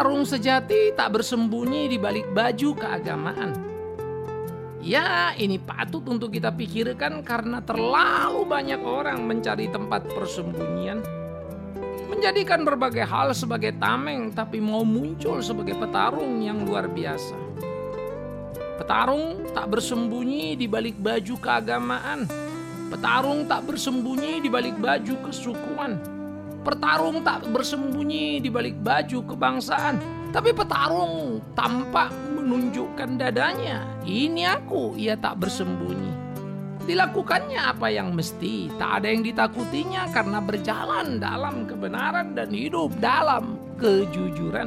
Petarung sejati tak bersembunyi di balik baju keagamaan. Ya, ini patut untuk kita pikirkan karena terlalu banyak orang mencari tempat persembunyian, menjadikan berbagai hal sebagai tameng, tapi mau muncul sebagai petarung yang luar biasa. Petarung tak bersembunyi di balik baju keagamaan. Petarung tak bersembunyi di balik baju kesukuan. Petarung tak bersembunyi di balik baju kebangsaan. Tapi petarung tampak menunjukkan dadanya. Ini aku, ia tak bersembunyi. Dilakukannya apa yang mesti, tak ada yang ditakutinya karena berjalan dalam kebenaran dan hidup dalam kejujuran.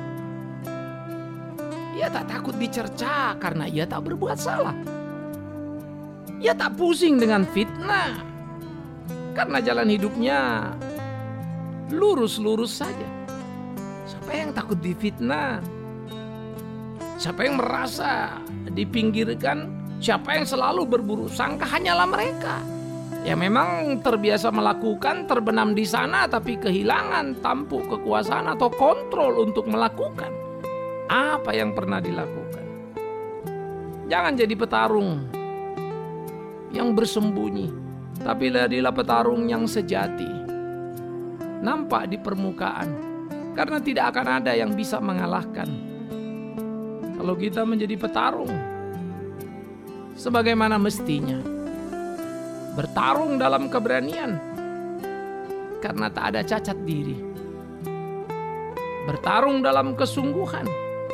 Ia tak takut dicerca karena ia tak berbuat salah. Ia tak pusing dengan fitnah karena jalan hidupnya lurus-lurus saja. Siapa yang takut difitnah? Siapa yang merasa dipinggirkan? Siapa yang selalu berburu sangka? Hanyalah mereka yang memang terbiasa melakukan, terbenam di sana, tapi kehilangan tampuk kekuasaan atau kontrol untuk melakukan apa yang pernah dilakukan. Jangan jadi petarung yang bersembunyi, tapi jadilah petarung yang sejati, nampak di permukaan, karena tidak akan ada yang bisa mengalahkan. Kalau kita menjadi petarung sebagaimana mestinya, bertarung dalam keberanian karena tak ada cacat diri, bertarung dalam kesungguhan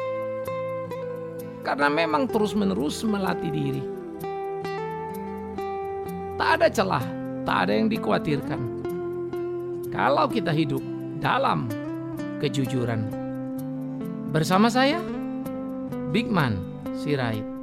karena memang terus-menerus melatih diri. Tak ada celah, tak ada yang dikhawatirkan kalau kita hidup dalam kejujuran. Bersama saya, Bigman Sirait.